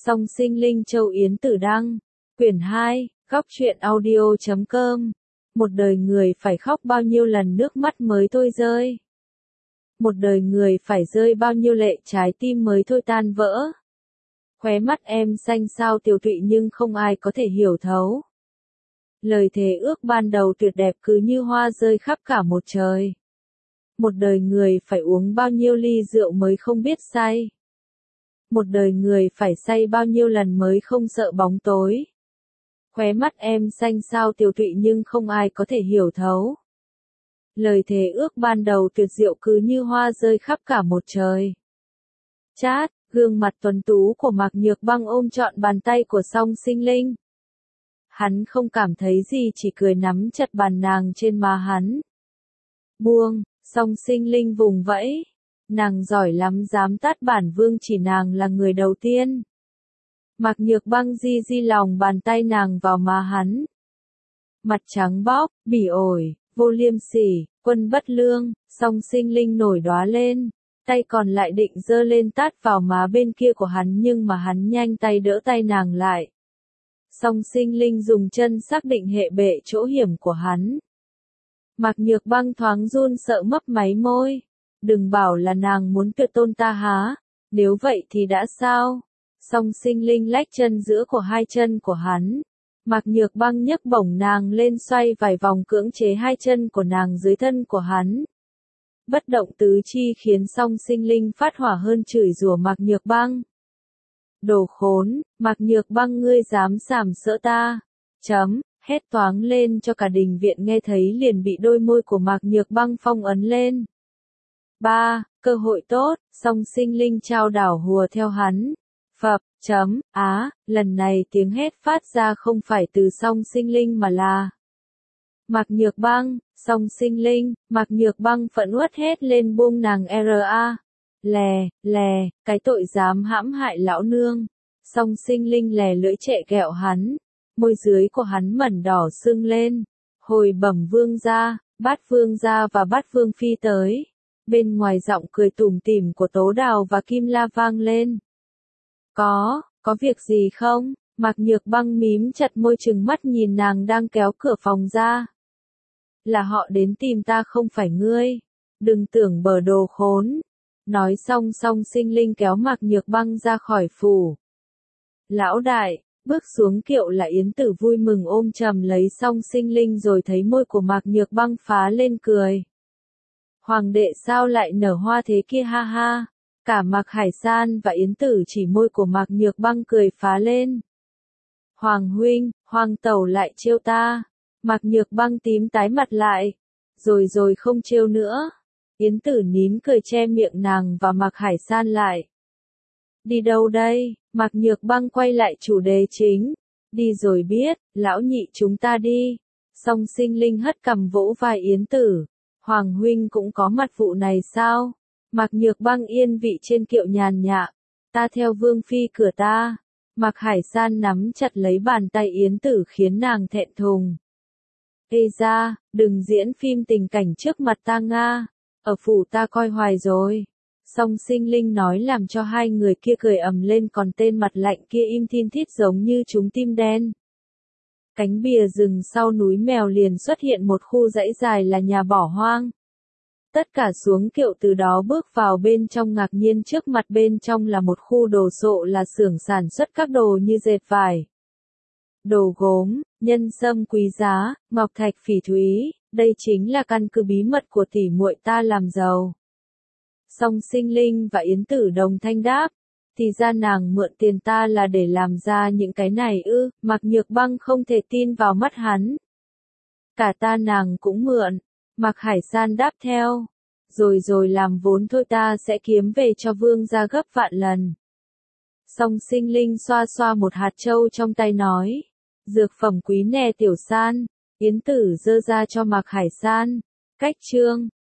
Song sinh linh châu Yến Tử Đăng, quyển 2, góc truyện audio.com. Một đời người phải khóc bao nhiêu lần nước mắt mới thôi rơi. Một đời người phải rơi bao nhiêu lệ trái tim mới thôi tan vỡ. Khóe mắt em xanh sao tiều tụy nhưng không ai có thể hiểu thấu. Lời thề ước ban đầu tuyệt đẹp cứ như hoa rơi khắp cả một trời. Một đời người phải uống bao nhiêu ly rượu mới không biết say. Một đời người phải say bao nhiêu lần mới không sợ bóng tối. Khóe mắt em xanh sao tiều tụy nhưng không ai có thể hiểu thấu. Lời thề ước ban đầu tuyệt diệu cứ như hoa rơi khắp cả một trời. Chát, gương mặt tuấn tú của Mạc Nhược Băng ôm trọn bàn tay của Song Sinh Linh. Hắn không cảm thấy gì chỉ cười nắm chặt bàn nàng trên má hắn. Buông, Song Sinh Linh vùng vẫy. Nàng giỏi lắm dám tát bản vương chỉ nàng là người đầu tiên. Mạc Nhược Băng di lòng bàn tay nàng vào má hắn. Mặt trắng bóc, bỉ ổi, vô liêm sỉ, quân bất lương, Song Sinh Linh nổi đóa lên. Tay còn lại định giơ lên tát vào má bên kia của hắn nhưng mà hắn nhanh tay đỡ tay nàng lại. Song Sinh Linh dùng chân xác định hệ bệ chỗ hiểm của hắn. Mạc Nhược Băng thoáng run sợ mấp máy môi. Đừng bảo là nàng muốn tuyệt tôn ta há, nếu vậy thì đã sao? Song Sinh Linh lách chân giữa của hai chân của hắn. Mạc Nhược Băng nhấc bổng nàng lên xoay vài vòng cưỡng chế hai chân của nàng dưới thân của hắn. Bất động tứ chi khiến Song Sinh Linh phát hỏa hơn chửi rủa Mạc Nhược Băng. Đồ khốn, Mạc Nhược Băng ngươi dám sàm sỡ ta. Hét toáng lên cho cả đình viện nghe thấy liền bị đôi môi của Mạc Nhược Băng phong ấn lên. Cơ hội tốt, Song Sinh Linh trao đảo hùa theo hắn. Phập, lần này tiếng hét phát ra không phải từ Song Sinh Linh mà là Mạc Nhược Băng, Song Sinh Linh, Mạc Nhược Băng phẫn uất hét lên buông nàng ra. Lè, cái tội dám hãm hại lão nương. Song Sinh Linh lè lưỡi trệ ghẹo hắn, môi dưới của hắn mẩn đỏ sưng lên. Hồi bẩm vương gia, Bát vương gia và Bát vương phi tới. Bên ngoài giọng cười tủm tỉm của Tố Đào và Kim La vang lên. Có việc gì không? Mạc Nhược Băng mím chặt môi trừng mắt nhìn nàng đang kéo cửa phòng ra. Là họ đến tìm ta không phải ngươi. Đừng tưởng bờ đồ khốn. Nói xong Song Sinh Linh kéo Mạc Nhược Băng ra khỏi phủ. Lão đại, bước xuống kiệu là Yến Tử vui mừng ôm chầm lấy Song Sinh Linh rồi thấy môi của Mạc Nhược Băng phá lên cười. Hoàng đệ sao lại nở hoa thế kia ha ha. Cả Mạc Hải San và Yến Tử chỉ môi của Mạc Nhược Băng cười phá lên. Hoàng huynh, Hoàng tẩu lại trêu ta. Mạc Nhược Băng tím tái mặt lại. Rồi không trêu nữa. Yến Tử nín cười che miệng nàng và Mạc Hải San lại. Đi đâu đây? Mạc Nhược Băng quay lại chủ đề chính. Đi rồi biết, lão nhị chúng ta đi. Song Sinh Linh hất cằm vỗ vai Yến Tử. Hoàng huynh cũng có mặt vụ này sao? Mạc Nhược Băng yên vị trên kiệu nhàn nhã. Ta theo vương phi cửa ta. Mạc Hải San nắm chặt lấy bàn tay Yến Tử khiến nàng thẹn thùng. Ê ra, đừng diễn phim tình cảnh trước mặt ta nga. Ở phủ ta coi hoài rồi. Song Sinh Linh nói làm cho hai người kia cười ầm lên còn tên mặt lạnh kia im thin thít giống như trúng tim đen. Cánh bìa rừng sau núi mèo liền xuất hiện một khu dãy dài là nhà bỏ hoang. Tất cả xuống kiệu từ đó bước vào bên trong ngạc nhiên trước mặt bên trong là một khu đồ sộ là xưởng sản xuất các đồ như dệt vải, đồ gốm, nhân sâm quý giá, ngọc thạch phỉ thúy, đây chính là căn cứ bí mật của tỷ muội ta làm giàu. Song Sinh Linh và Yến Tử đồng thanh đáp, thì ra nàng mượn tiền ta là để làm ra những cái này ư? Mạc Nhược Băng không thể tin vào mắt hắn. Cả ta nàng cũng mượn. Mạc Hải San đáp theo. Rồi làm vốn thôi ta sẽ kiếm về cho vương gia gấp vạn lần. Song Sinh Linh xoa một hạt châu trong tay nói. Dược phẩm quý nè tiểu san. Yến Tử giơ ra cho Mạc Hải San. Cách chương.